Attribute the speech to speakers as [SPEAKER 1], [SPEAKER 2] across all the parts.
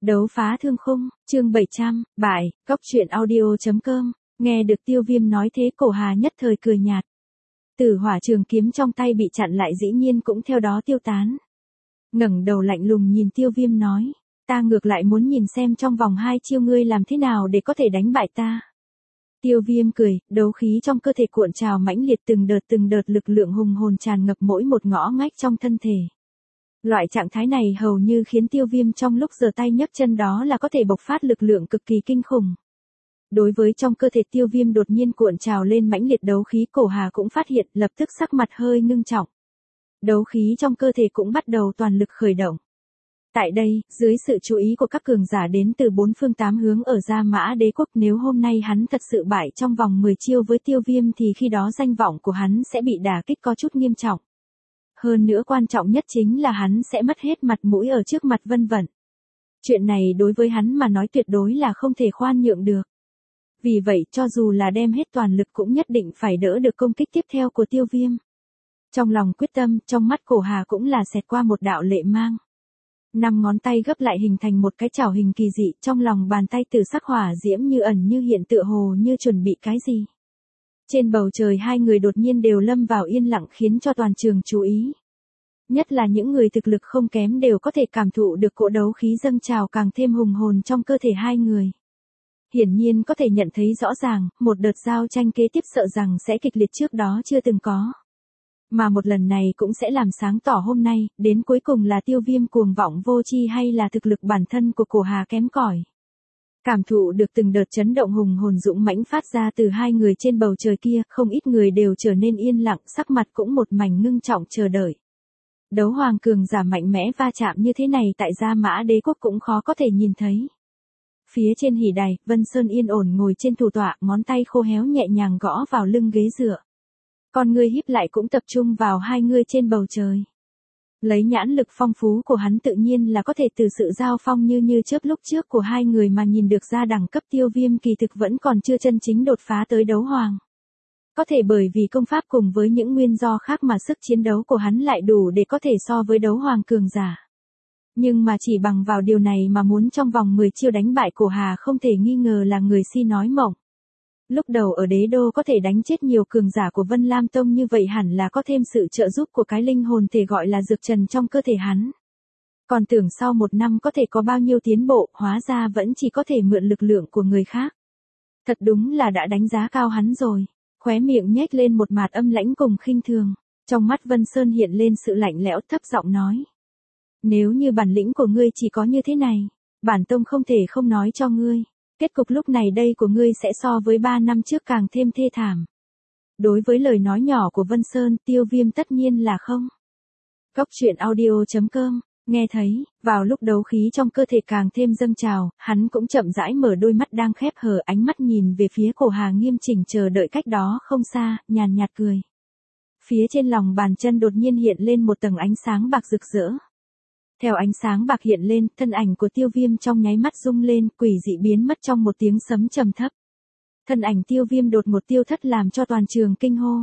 [SPEAKER 1] Đấu phá thương khung, chương 700, bài, góc truyện audio.com, nghe được Tiêu Viêm nói thế Cổ Hà nhất thời cười nhạt. Tử hỏa trường kiếm trong tay bị chặn lại dĩ nhiên cũng theo đó tiêu tán. Ngẩng đầu lạnh lùng nhìn Tiêu Viêm nói, ta ngược lại muốn nhìn xem trong vòng 2 chiêu ngươi làm thế nào để có thể đánh bại ta. Tiêu Viêm cười, đấu khí trong cơ thể cuộn trào mãnh liệt từng đợt lực lượng hùng hồn tràn ngập mỗi một ngõ ngách trong thân thể. Loại trạng thái này hầu như khiến Tiêu Viêm trong lúc giơ tay nhấc chân đó là có thể bộc phát lực lượng cực kỳ kinh khủng. Đối với trong cơ thể Tiêu Viêm đột nhiên cuộn trào lên mãnh liệt đấu khí, Cổ Hà cũng phát hiện, lập tức sắc mặt hơi ngưng trọng. Đấu khí trong cơ thể cũng bắt đầu toàn lực khởi động. Tại đây, dưới sự chú ý của các cường giả đến từ 4 phương 8 hướng ở Gia Mã Đế quốc, nếu hôm nay hắn thật sự bại trong vòng 10 chiêu với Tiêu Viêm thì khi đó danh vọng của hắn sẽ bị đả kích có chút nghiêm trọng. Hơn nữa quan trọng nhất chính là hắn sẽ mất hết mặt mũi ở trước mặt Vân Vận. Chuyện này đối với hắn mà nói tuyệt đối là không thể khoan nhượng được. Vì vậy cho dù là đem hết toàn lực cũng nhất định phải đỡ được công kích tiếp theo của Tiêu Viêm. Trong lòng quyết tâm, trong mắt Cổ Hà cũng là xẹt qua một đạo lệ mang. 5 ngón tay gấp lại hình thành một cái chảo hình kỳ dị, trong lòng bàn tay từ sắc hỏa diễm như ẩn như hiện tựa hồ như chuẩn bị cái gì. Trên bầu trời hai người đột nhiên đều lâm vào yên lặng khiến cho toàn trường chú ý. Nhất là những người thực lực không kém đều có thể cảm thụ được cỗ đấu khí dâng trào càng thêm hùng hồn trong cơ thể hai người. Hiển nhiên có thể nhận thấy rõ ràng, một đợt giao tranh kế tiếp sợ rằng sẽ kịch liệt trước đó chưa từng có. Mà một lần này cũng sẽ làm sáng tỏ hôm nay, đến cuối cùng là Tiêu Viêm cuồng vọng vô tri hay là thực lực bản thân của Cổ Hà kém cỏi. Cảm thụ được từng đợt chấn động hùng hồn dũng mãnh phát ra từ hai người trên bầu trời kia, không ít người đều trở nên yên lặng, sắc mặt cũng một mảnh ngưng trọng chờ đợi. Đấu hoàng cường giả mạnh mẽ va chạm như thế này tại Gia Mã Đế quốc cũng khó có thể nhìn thấy. Phía trên hỉ đài, Vân Sơn yên ổn ngồi trên thủ tọa, ngón tay khô héo nhẹ nhàng gõ vào lưng ghế dựa. Con ngươi híp lại cũng tập trung vào hai người trên bầu trời. Lấy nhãn lực phong phú của hắn tự nhiên là có thể từ sự giao phong như chớp lúc trước của hai người mà nhìn được ra đẳng cấp Tiêu Viêm kỳ thực vẫn còn chưa chân chính đột phá tới đấu hoàng. Có thể bởi vì công pháp cùng với những nguyên do khác mà sức chiến đấu của hắn lại đủ để có thể so với đấu hoàng cường giả. Nhưng mà chỉ bằng vào điều này mà muốn trong vòng 10 chiêu đánh bại Cổ Hà không thể nghi ngờ là người si nói mộng. Lúc đầu ở đế đô có thể đánh chết nhiều cường giả của Vân Lam Tông như vậy hẳn là có thêm sự trợ giúp của cái linh hồn thể gọi là dược trần trong cơ thể hắn. Còn tưởng sau 1 năm có thể có bao nhiêu tiến bộ, hóa ra vẫn chỉ có thể mượn lực lượng của người khác. Thật đúng là đã đánh giá cao hắn rồi. Khóe miệng nhếch lên một mạt âm lãnh cùng khinh thường. Trong mắt Vân Sơn hiện lên sự lạnh lẽo, thấp giọng nói. Nếu như bản lĩnh của ngươi chỉ có như thế này, bản tông không thể không nói cho ngươi. Kết cục lúc này đây của ngươi sẽ so với 3 năm trước càng thêm thê thảm. Đối với lời nói nhỏ của Vân Sơn, Tiêu Viêm tất nhiên là không. Góc truyện audio.com, nghe thấy, vào lúc đấu khí trong cơ thể càng thêm dâng trào, hắn cũng chậm rãi mở đôi mắt đang khép hờ, ánh mắt nhìn về phía Cổ Hà nghiêm chỉnh chờ đợi cách đó không xa, nhàn nhạt cười. Phía trên lòng bàn chân đột nhiên hiện lên một tầng ánh sáng bạc rực rỡ. Theo ánh sáng bạc hiện lên, thân ảnh của Tiêu Viêm trong nháy mắt rung lên, quỷ dị biến mất trong một tiếng sấm trầm thấp. Thân ảnh Tiêu Viêm đột ngột tiêu thất làm cho toàn trường kinh hô.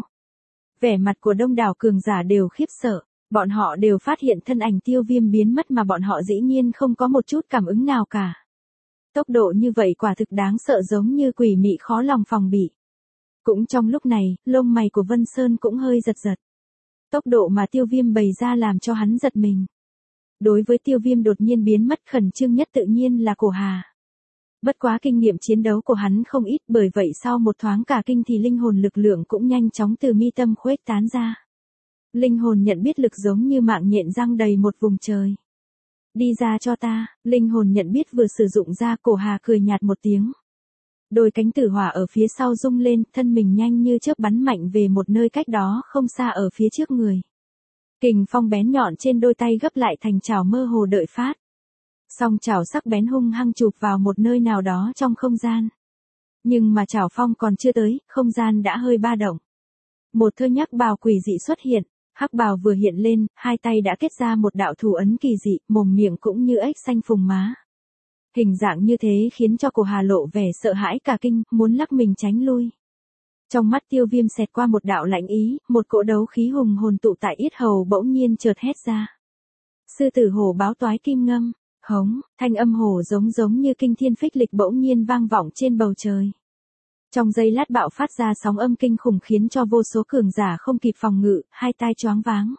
[SPEAKER 1] Vẻ mặt của đông đảo cường giả đều khiếp sợ, bọn họ đều phát hiện thân ảnh Tiêu Viêm biến mất mà bọn họ dĩ nhiên không có một chút cảm ứng nào cả. Tốc độ như vậy quả thực đáng sợ giống như quỷ mị khó lòng phòng bị. Cũng trong lúc này, lông mày của Vân Sơn cũng hơi giật giật. Tốc độ mà Tiêu Viêm bày ra làm cho hắn giật mình. Đối với Tiêu Viêm đột nhiên biến mất khẩn trương nhất tự nhiên là Cổ Hà. Bất quá kinh nghiệm chiến đấu của hắn không ít, bởi vậy sau một thoáng cả kinh thì linh hồn lực lượng cũng nhanh chóng từ mi tâm khuếch tán ra. Linh hồn nhận biết lực giống như mạng nhện răng đầy một vùng trời. Đi ra cho ta, linh hồn nhận biết vừa sử dụng ra, Cổ Hà cười nhạt một tiếng. Đôi cánh tử hỏa ở phía sau rung lên, thân mình nhanh như chớp bắn mạnh về một nơi cách đó không xa ở phía trước người. Kình phong bén nhọn trên đôi tay gấp lại thành chảo mơ hồ đợi phát. Song chảo sắc bén hung hăng chụp vào một nơi nào đó trong không gian. Nhưng mà chảo phong còn chưa tới, không gian đã hơi ba động. Một thơ nhắc bào quỷ dị xuất hiện, hắc bào vừa hiện lên, hai tay đã kết ra một đạo thủ ấn kỳ dị, mồm miệng cũng như ếch xanh phùng má. Hình dạng như thế khiến cho Cổ Hà lộ vẻ sợ hãi cả kinh, muốn lắc mình tránh lui. Trong mắt Tiêu Viêm xẹt qua một đạo lạnh ý, một cỗ đấu khí hùng hồn tụ tại yết hầu bỗng nhiên chợt hét ra. Sư tử hổ báo toái kim ngâm, Hống, thanh âm hổ giống như kinh thiên phích lịch bỗng nhiên vang vọng trên bầu trời. Trong giây lát bạo phát ra sóng âm kinh khủng khiến cho vô số cường giả không kịp phòng ngự, hai tai choáng váng.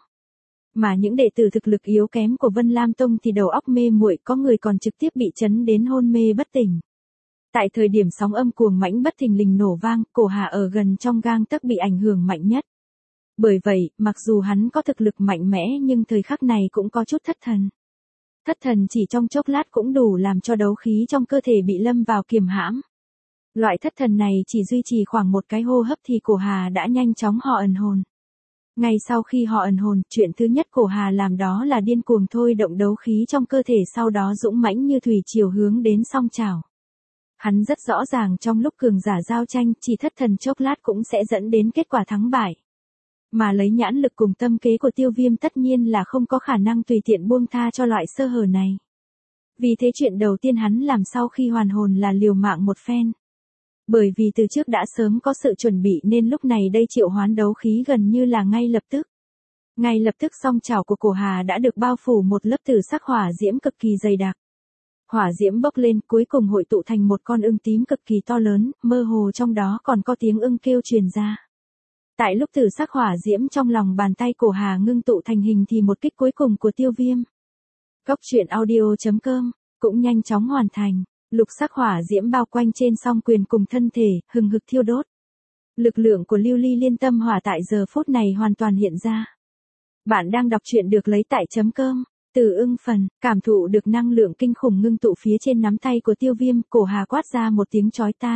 [SPEAKER 1] Mà những đệ tử thực lực yếu kém của Vân Lam Tông thì đầu óc mê muội, có người còn trực tiếp bị chấn đến hôn mê bất tỉnh. Tại thời điểm sóng âm cuồng mãnh bất thình lình nổ vang, Cổ Hà ở gần trong gang tấc bị ảnh hưởng mạnh nhất. Bởi vậy, mặc dù hắn có thực lực mạnh mẽ nhưng thời khắc này cũng có chút thất thần. Thất thần chỉ trong chốc lát cũng đủ làm cho đấu khí trong cơ thể bị lâm vào kiềm hãm. Loại thất thần này chỉ duy trì khoảng một cái hô hấp thì Cổ Hà đã nhanh chóng họ ẩn hồn. Ngay sau khi họ ẩn hồn, chuyện thứ nhất Cổ Hà làm đó là điên cuồng thôi động đấu khí trong cơ thể, sau đó dũng mãnh như thủy triều hướng đến song chảo. Hắn rất rõ ràng trong lúc cường giả giao tranh, chỉ thất thần chốc lát cũng sẽ dẫn đến kết quả thắng bại. Mà lấy nhãn lực cùng tâm kế của Tiêu Viêm tất nhiên là không có khả năng tùy tiện buông tha cho loại sơ hở này. Vì thế chuyện đầu tiên hắn làm sau khi hoàn hồn là liều mạng một phen. Bởi vì từ trước đã sớm có sự chuẩn bị nên lúc này đây triệu hoán đấu khí gần như là ngay lập tức. Ngay lập tức song chảo của Cổ Hà đã được bao phủ một lớp tử sắc hỏa diễm cực kỳ dày đặc. Hỏa diễm bốc lên cuối cùng hội tụ thành một con ưng tím cực kỳ to lớn, mơ hồ trong đó còn có tiếng ưng kêu truyền ra. Tại lúc tử sắc hỏa diễm trong lòng bàn tay Cổ Hà ngưng tụ thành hình thì một kích cuối cùng của Tiêu Viêm. Góc truyện audio.com cũng nhanh chóng hoàn thành. Lục sắc hỏa diễm bao quanh trên song quyền cùng thân thể, hừng hực thiêu đốt. Lực lượng của Lưu Ly Liên Tâm Hỏa tại giờ phút này hoàn toàn hiện ra. Bạn đang đọc truyện được lấy tại .com. Từ ưng phần, cảm thụ được năng lượng kinh khủng ngưng tụ phía trên nắm tay của Tiêu Viêm, Cổ Hà quát ra một tiếng chói tai.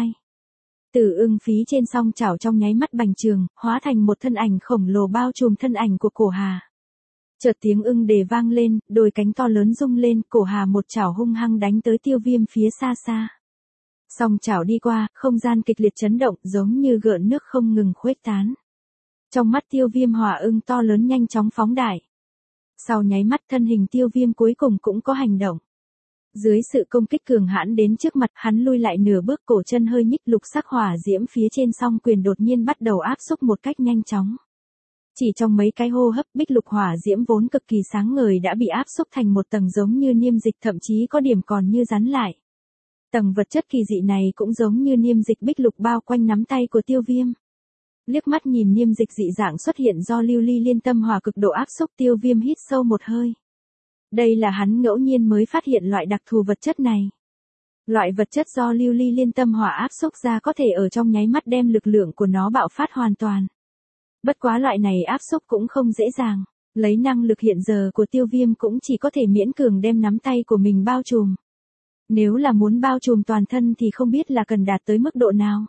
[SPEAKER 1] Từ ưng phí trên song chảo trong nháy mắt bành trường, hóa thành một thân ảnh khổng lồ bao trùm thân ảnh của Cổ Hà. Chợt tiếng ưng đề vang lên, đôi cánh to lớn rung lên, Cổ Hà một chảo hung hăng đánh tới Tiêu Viêm phía xa xa. Song chảo đi qua, không gian kịch liệt chấn động giống như gợn nước không ngừng khuếch tán. Trong mắt Tiêu Viêm hỏa ưng to lớn nhanh chóng phóng đại. Sau nháy mắt thân hình Tiêu Viêm cuối cùng cũng có hành động. Dưới sự công kích cường hãn đến trước mặt, hắn lui lại nửa bước, cổ chân hơi nhích, lục sắc hỏa diễm phía trên song quyền đột nhiên bắt đầu áp xúc một cách nhanh chóng. Chỉ trong mấy cái hô hấp, bích lục hỏa diễm vốn cực kỳ sáng ngời đã bị áp xúc thành một tầng giống như niêm dịch, thậm chí có điểm còn như rắn lại. Tầng vật chất kỳ dị này cũng giống như niêm dịch bích lục bao quanh nắm tay của Tiêu Viêm. Liếc mắt nhìn niêm dịch dị dạng xuất hiện do Lưu Ly Liên Tâm Hỏa cực độ áp xúc, Tiêu Viêm hít sâu một hơi. Đây là hắn ngẫu nhiên mới phát hiện loại đặc thù vật chất này. Loại vật chất do Lưu Ly Liên Tâm Hỏa áp xúc ra có thể ở trong nháy mắt đem lực lượng của nó bạo phát hoàn toàn. Bất quá loại này áp xúc cũng không dễ dàng, lấy năng lực hiện giờ của Tiêu Viêm cũng chỉ có thể miễn cường đem nắm tay của mình bao trùm. Nếu là muốn bao trùm toàn thân thì không biết là cần đạt tới mức độ nào.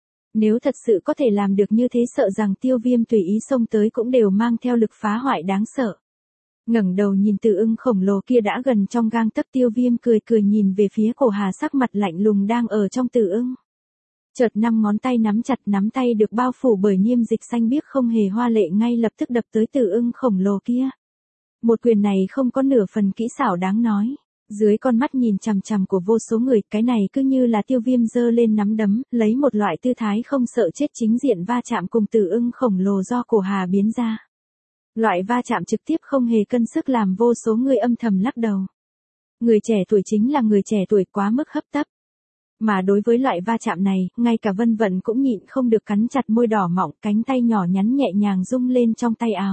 [SPEAKER 1] Nếu thật sự có thể làm được như thế sợ rằng Tiêu Viêm tùy ý xông tới cũng đều mang theo lực phá hoại đáng sợ. Ngẩng đầu nhìn từ ưng khổng lồ kia đã gần trong gang tấc, Tiêu Viêm cười cười nhìn về phía Cổ Hà, sắc mặt lạnh lùng đang ở trong từ ưng. Chợt 5 ngón tay nắm chặt, nắm tay được bao phủ bởi niêm dịch xanh biếc không hề hoa lệ ngay lập tức đập tới từ ưng khổng lồ kia. Một quyền này không có nửa phần kỹ xảo đáng nói. Dưới con mắt nhìn chằm chằm của vô số người, cái này cứ như là Tiêu Viêm giơ lên nắm đấm, lấy một loại tư thái không sợ chết chính diện va chạm cùng từ ưng khổng lồ do Cổ Hà biến ra. Loại va chạm trực tiếp không hề cân sức làm vô số người âm thầm lắc đầu. Người trẻ tuổi chính là người trẻ tuổi, quá mức hấp tấp. Mà đối với loại va chạm này, ngay cả Vân Vận cũng nhịn không được cắn chặt môi đỏ mọng, cánh tay nhỏ nhắn nhẹ nhàng rung lên trong tay áo.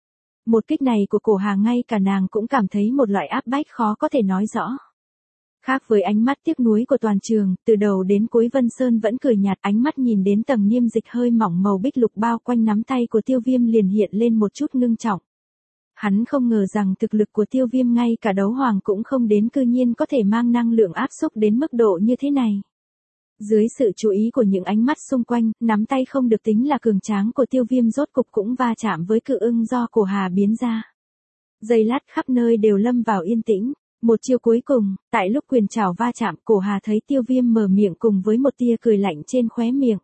[SPEAKER 1] Một kích này của Cổ Hà ngay cả nàng cũng cảm thấy một loại áp bách khó có thể nói rõ. Khác với ánh mắt tiếc nuối của toàn trường, từ đầu đến cuối Vân Sơn vẫn cười nhạt, ánh mắt nhìn đến tầng niêm dịch hơi mỏng màu bích lục bao quanh nắm tay của Tiêu Viêm liền hiện lên một chút ngưng trọng. Hắn không ngờ rằng thực lực của Tiêu Viêm ngay cả đấu hoàng cũng không đến, cư nhiên có thể mang năng lượng áp xúc đến mức độ như thế này. Dưới sự chú ý của những ánh mắt xung quanh, nắm tay không được tính là cường tráng của Tiêu Viêm rốt cục cũng va chạm với cự ưng do Cổ Hà biến ra. Giây lát khắp nơi đều lâm vào yên tĩnh. Một chiêu cuối cùng, tại lúc quyền trảo va chạm, Cổ Hà thấy Tiêu Viêm mở miệng cùng với một tia cười lạnh trên khóe miệng.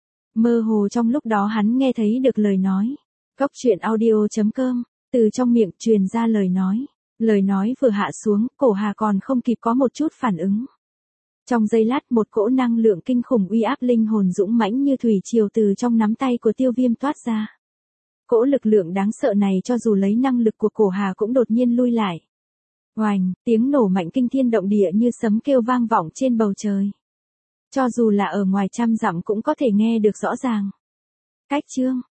[SPEAKER 1] Mơ hồ trong lúc đó hắn nghe thấy được lời nói. Góc truyện audio.com, từ trong miệng truyền ra lời nói. Lời nói vừa hạ xuống, Cổ Hà còn không kịp có một chút phản ứng. Trong giây lát một cỗ năng lượng kinh khủng uy áp linh hồn dũng mãnh như thủy triều từ trong nắm tay của Tiêu Viêm toát ra. Cỗ lực lượng đáng sợ này cho dù lấy năng lực của Cổ Hà cũng đột nhiên lui lại. Oành, tiếng nổ mạnh kinh thiên động địa như sấm kêu vang vọng trên bầu trời. Cho dù là ở ngoài trăm dặm cũng có thể nghe được rõ ràng. Cách chương